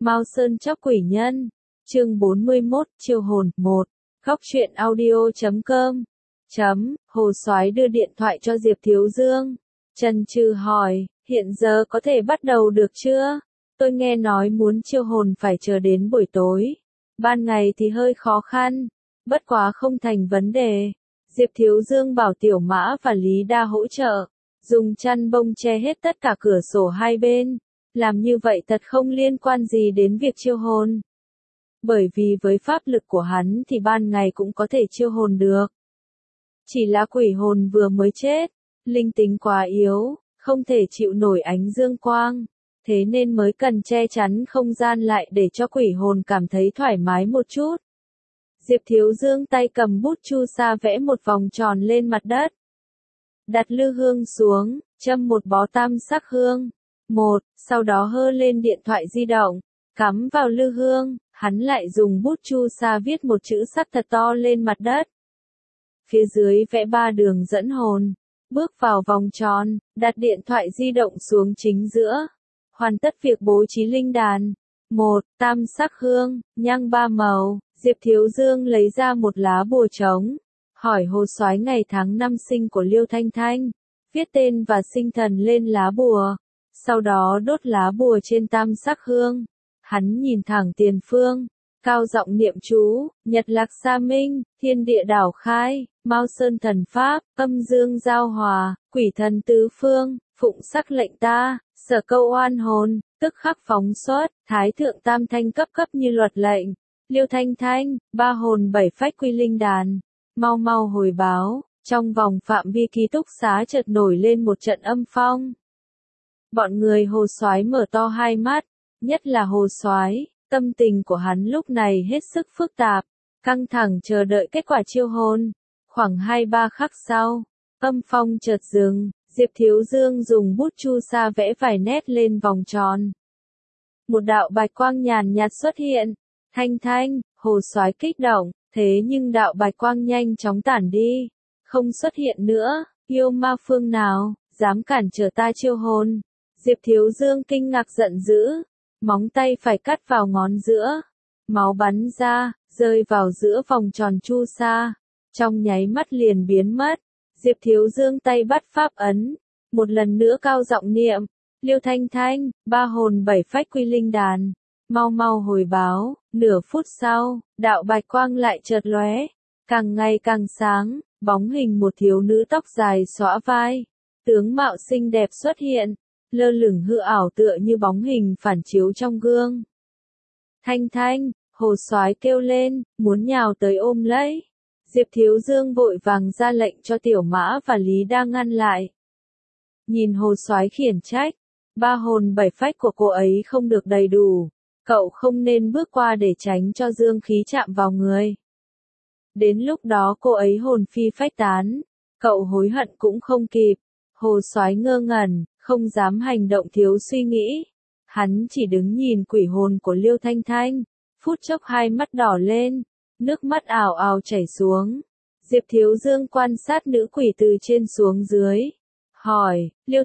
Mao Sơn Chóc Quỷ Nhân, chương 41, Chiêu hồn 1, Góc truyện audio.com. Hồ Soái đưa điện thoại cho Diệp Thiếu Dương. Trần Trừ hỏi, hiện giờ có thể bắt đầu được chưa? Tôi nghe nói muốn chiêu hồn phải chờ đến buổi tối. Ban ngày thì hơi khó khăn, bất quá không thành vấn đề. Diệp Thiếu Dương bảo Tiểu Mã và Lý Đa hỗ trợ, dùng chăn bông che hết tất cả cửa sổ hai bên. Làm như vậy thật không liên quan gì đến việc chiêu hồn. Bởi vì với pháp lực của hắn thì ban ngày cũng có thể chiêu hồn được. Chỉ là quỷ hồn vừa mới chết, linh tính quá yếu, không thể chịu nổi ánh dương quang, thế nên mới cần che chắn không gian lại để cho quỷ hồn cảm thấy thoải mái một chút. Diệp Thiếu Dương tay cầm bút chu sa vẽ một vòng tròn lên mặt đất. Đặt lư hương xuống, châm một bó tam sắc hương. Sau đó hơ lên điện thoại di động, cắm vào lư hương, hắn lại dùng bút chu sa viết một chữ sắc thật to lên mặt đất. Phía dưới vẽ 3 đường dẫn hồn, bước vào vòng tròn, đặt điện thoại di động xuống chính giữa. Hoàn tất việc bố trí linh đàn. Tam sắc hương, nhang 3 màu, Diệp Thiếu Dương lấy ra một lá bùa trống, hỏi Hồ Soái ngày tháng năm sinh của Liêu Thanh Thanh, viết tên và sinh thần lên lá bùa. Sau đó đốt lá bùa trên tam sắc hương. Hắn nhìn thẳng tiền phương, cao giọng niệm chú, Nhật Lạc Sa Minh, Thiên Địa Đảo Khai, Mao Sơn Thần Pháp, Âm Dương Giao Hòa, Quỷ Thần Tứ Phương, phụng sắc lệnh ta, sở câu oan hồn, tức khắc phóng xuất, Thái Thượng Tam Thanh cấp như luật lệnh. Liêu Thanh Thanh, 3 hồn 7 phách quy linh đàn, mau hồi báo. Trong vòng phạm vi ký túc xá chợt nổi lên một trận âm phong. Bọn người Hồ Soái mở to hai mắt, nhất là Hồ Soái, tâm tình của hắn lúc này hết sức phức tạp, căng thẳng chờ đợi kết quả chiêu hồn. Khoảng 2-3 khắc sau, âm phong chợt dừng, Diệp Thiếu Dương dùng bút chu sa vẽ vài nét lên vòng tròn. Một đạo bạch quang nhàn nhạt xuất hiện. Thanh, Hồ Soái kích động, thế nhưng đạo bạch quang nhanh chóng tản đi, không xuất hiện nữa. Yêu ma phương nào dám cản trở ta chiêu hồn? Diệp Thiếu Dương kinh ngạc giận dữ, móng tay phải cắt vào ngón giữa, máu bắn ra, rơi vào giữa vòng tròn chu sa, trong nháy mắt liền biến mất. Diệp Thiếu Dương tay bắt pháp ấn, một lần nữa cao giọng niệm, Liêu Thanh Thanh, 3 hồn 7 phách quy linh đàn, mau hồi báo. Nửa phút sau, đạo bạch quang lại chợt lóe, càng ngày càng sáng, bóng hình một thiếu nữ tóc dài xõa vai, tướng mạo xinh đẹp xuất hiện, lơ lửng hư ảo tựa như bóng hình phản chiếu trong gương. Thanh, Hồ Soái kêu lên, muốn nhào tới ôm lấy. Diệp Thiếu Dương vội vàng ra lệnh cho Tiểu Mã và Lý Đa ngăn lại. Nhìn Hồ Soái khiển trách, 3 hồn 7 phách của cô ấy không được đầy đủ, cậu không nên bước qua để tránh cho dương khí chạm vào người. Đến lúc đó cô ấy hồn phi phách tán, cậu hối hận cũng không kịp. Hồ Soái ngơ ngẩn, không dám hành động thiếu suy nghĩ. Hắn chỉ đứng nhìn quỷ hồn của Liêu Thanh Thanh, phút chốc hai mắt đỏ lên, nước mắt ào ào chảy xuống. Diệp Thiếu Dương quan sát nữ quỷ từ trên xuống dưới, hỏi, Liêu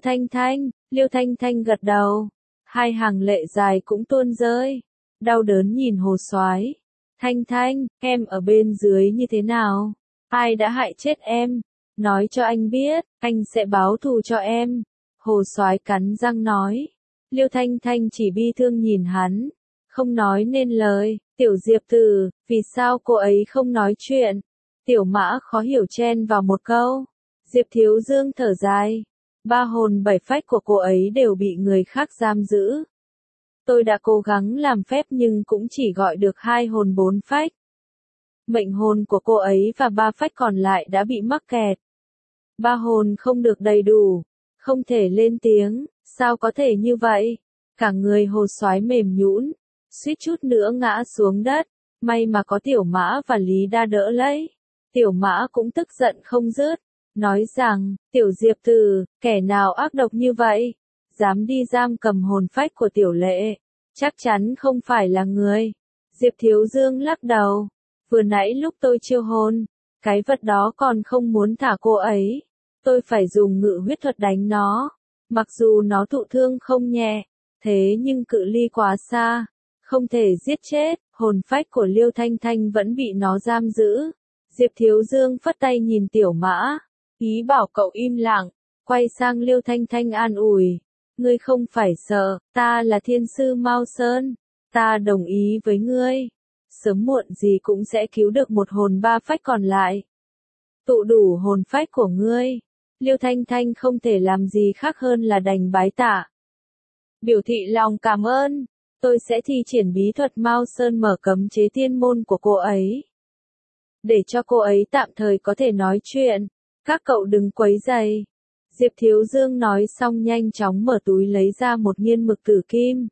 Thanh Thanh gật đầu, hai hàng lệ dài cũng tuôn rơi, đau đớn nhìn Hồ Soái. Thanh, em ở bên dưới như thế nào? Ai đã hại chết em? Nói cho anh biết, anh sẽ báo thù cho em. Hồ Soái cắn răng nói. Liêu Thanh Thanh chỉ bi thương nhìn hắn, không nói nên lời. Tiểu Diệp Tử, vì sao cô ấy không nói chuyện? Tiểu Mã khó hiểu chen vào một câu. Diệp Thiếu Dương thở dài. 3 hồn 7 phách của cô ấy đều bị người khác giam giữ. Tôi đã cố gắng làm phép nhưng cũng chỉ gọi được 2 hồn 4 phách. Mệnh hồn của cô ấy và 3 phách còn lại đã bị mắc kẹt. 3 hồn không được đầy đủ, không thể lên tiếng, sao có thể như vậy? Cả người Hồ Soái mềm nhũn, suýt chút nữa ngã xuống đất, may mà có Tiểu Mã và Lý Đa đỡ lấy. Tiểu Mã cũng tức giận không dứt, nói rằng, Tiểu Diệp Tử, kẻ nào ác độc như vậy, dám đi giam cầm hồn phách của Tiểu Lệ, chắc chắn không phải là người. Diệp Thiếu Dương lắc đầu, vừa nãy lúc tôi chiêu hồn, cái vật đó còn không muốn thả cô ấy, tôi phải dùng ngự huyết thuật đánh nó, mặc dù nó thụ thương không nhẹ, thế nhưng cự ly quá xa, không thể giết chết, hồn phách của Liêu Thanh Thanh vẫn bị nó giam giữ. Diệp Thiếu Dương phất tay nhìn Tiểu Mã, ý bảo cậu im lặng, quay sang Liêu Thanh Thanh an ủi. Ngươi không phải sợ, ta là thiên sư Mao Sơn, ta đồng ý với ngươi. Sớm muộn gì cũng sẽ cứu được một hồn ba phách còn lại. Tụ đủ hồn phách của ngươi. Liêu Thanh Thanh không thể làm gì khác hơn là đành bái tạ. Biểu thị lòng cảm ơn, tôi sẽ thi triển bí thuật Mao Sơn mở cấm chế tiên môn của cô ấy. Để cho cô ấy tạm thời có thể nói chuyện, các cậu đừng quấy rầy. Diệp Thiếu Dương nói xong nhanh chóng mở túi lấy ra một nghiên mực tử kim.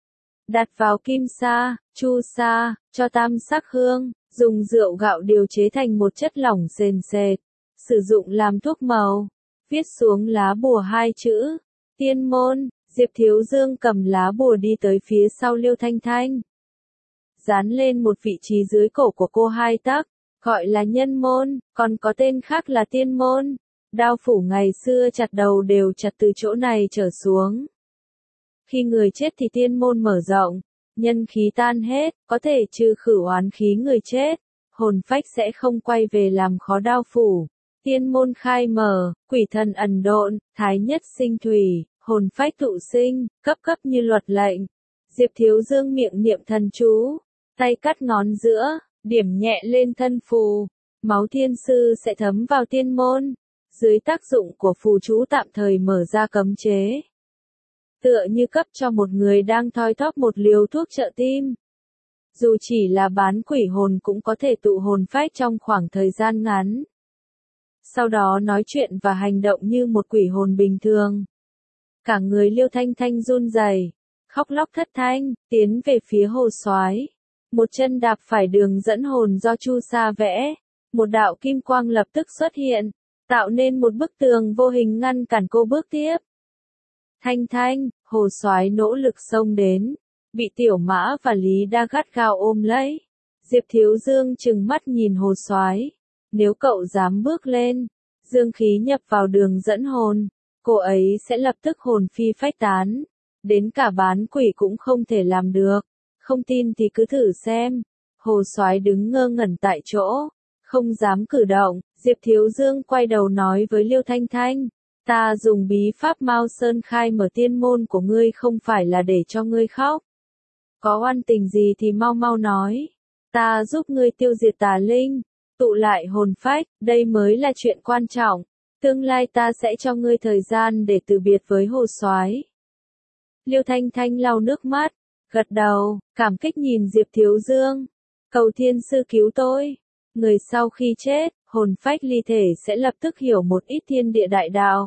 Đặt vào kim sa, chu sa, cho tam sắc hương, dùng rượu gạo điều chế thành một chất lỏng sền sệt, sử dụng làm thuốc màu, viết xuống lá bùa 2 chữ, tiên môn. Diệp Thiếu Dương cầm lá bùa đi tới phía sau Liêu Thanh Thanh. Dán lên một vị trí dưới cổ của cô 2 tấc, gọi là nhân môn, còn có tên khác là tiên môn. Đao phủ ngày xưa chặt đầu đều chặt từ chỗ này trở xuống. Khi người chết thì tiên môn mở rộng, nhân khí tan hết, có thể trừ khử oán khí người chết, hồn phách sẽ không quay về làm khó đao phủ. Tiên môn khai mở, quỷ thần ẩn độn, thái nhất sinh thủy, hồn phách thụ sinh, cấp cấp như luật lệnh. Diệp Thiếu Dương miệng niệm thần chú, tay cắt ngón giữa, điểm nhẹ lên thân phù, máu thiên sư sẽ thấm vào tiên môn, dưới tác dụng của phù chú tạm thời mở ra cấm chế. Tựa như cấp cho một người đang thoi thóp một liều thuốc trợ tim. Dù chỉ là bán quỷ hồn cũng có thể tụ hồn phách trong khoảng thời gian ngắn. Sau đó nói chuyện và hành động như một quỷ hồn bình thường. Cả người Liêu Thanh Thanh run rẩy, khóc lóc thất thanh, tiến về phía hồ soái. Một chân đạp phải đường dẫn hồn do Chu Sa vẽ, một đạo kim quang lập tức xuất hiện, tạo nên một bức tường vô hình ngăn cản cô bước tiếp. Thanh Thanh, hồ soái nỗ lực xông đến, bị Tiểu Mã và Lý Đa gắt gao ôm lấy. Diệp Thiếu Dương trừng mắt nhìn hồ soái, nếu cậu dám bước lên, dương khí nhập vào đường dẫn hồn, cô ấy sẽ lập tức hồn phi phách tán, đến cả bán quỷ cũng không thể làm được, không tin thì cứ thử xem. Hồ soái đứng ngơ ngẩn tại chỗ, không dám cử động. Diệp Thiếu Dương quay đầu nói với Liêu Thanh Thanh, ta dùng bí pháp Mao Sơn khai mở tiên môn của ngươi không phải là để cho ngươi khóc. Có oan tình gì thì mau mau nói, ta giúp ngươi tiêu diệt tà linh, tụ lại hồn phách, đây mới là chuyện quan trọng. Tương lai ta sẽ cho ngươi thời gian để từ biệt với hồ soái. Liêu Thanh Thanh lau nước mắt, gật đầu, cảm kích nhìn Diệp Thiếu Dương. Cầu thiên sư cứu tôi. Người sau khi chết, hồn phách ly thể sẽ lập tức hiểu một ít thiên địa đại đạo.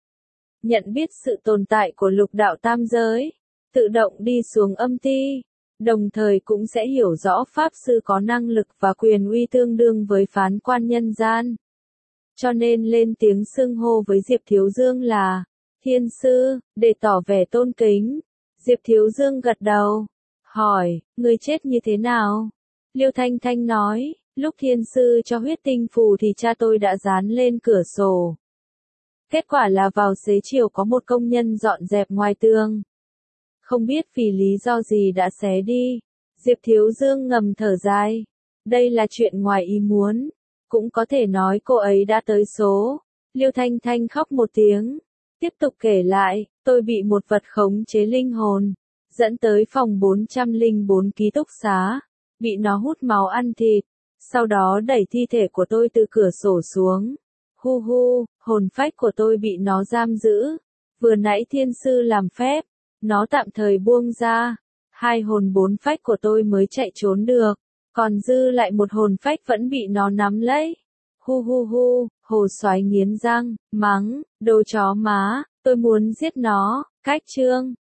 Nhận biết sự tồn tại của lục đạo tam giới, tự động đi xuống âm ti, đồng thời cũng sẽ hiểu rõ pháp sư có năng lực và quyền uy tương đương với phán quan nhân gian. Cho nên lên tiếng xưng hô với Diệp Thiếu Dương là thiên sư, để tỏ vẻ tôn kính. Diệp Thiếu Dương gật đầu, hỏi, người chết như thế nào? Liêu Thanh Thanh nói, lúc thiên sư cho huyết tinh phù thì cha tôi đã dán lên cửa sổ. Kết quả là vào xế chiều có một công nhân dọn dẹp ngoài tường. Không biết vì lý do gì đã xé đi. Diệp Thiếu Dương ngầm thở dài. Đây là chuyện ngoài ý muốn. Cũng có thể nói cô ấy đã tới số. Liêu Thanh Thanh khóc một tiếng. Tiếp tục kể lại, tôi bị một vật khống chế linh hồn, dẫn tới phòng 404 ký túc xá, bị nó hút máu ăn thịt, sau đó đẩy thi thể của tôi từ cửa sổ xuống. Hu hu, hồn phách của tôi bị nó giam giữ. Vừa nãy thiên sư làm phép, nó tạm thời buông ra. 2 hồn 4 phách của tôi mới chạy trốn được, còn dư lại một hồn phách vẫn bị nó nắm lấy. Hu hu hu, hồ soái nghiến răng, mắng, đồ chó má, tôi muốn giết nó. Cách chương